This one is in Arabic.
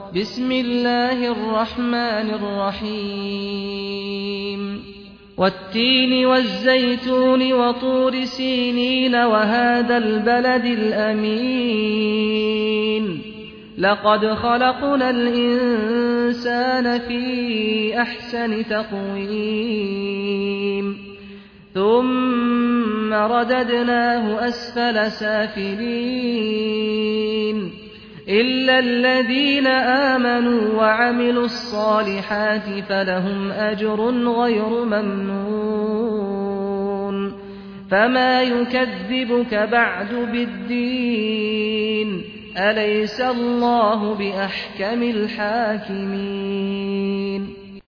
بسم الله الرحمن الرحيم والتين والزيتون وطور سينين وهذا البلد الأمين لقد خلقنا الإنسان في أحسن تقويم ثم رددناه أسفل سافلين إلا الذين آمنوا وعملوا الصالحات فلهم أجر غير ممنون فما يكذبك بعد بالدين أليس الله بأحكم الحاكمين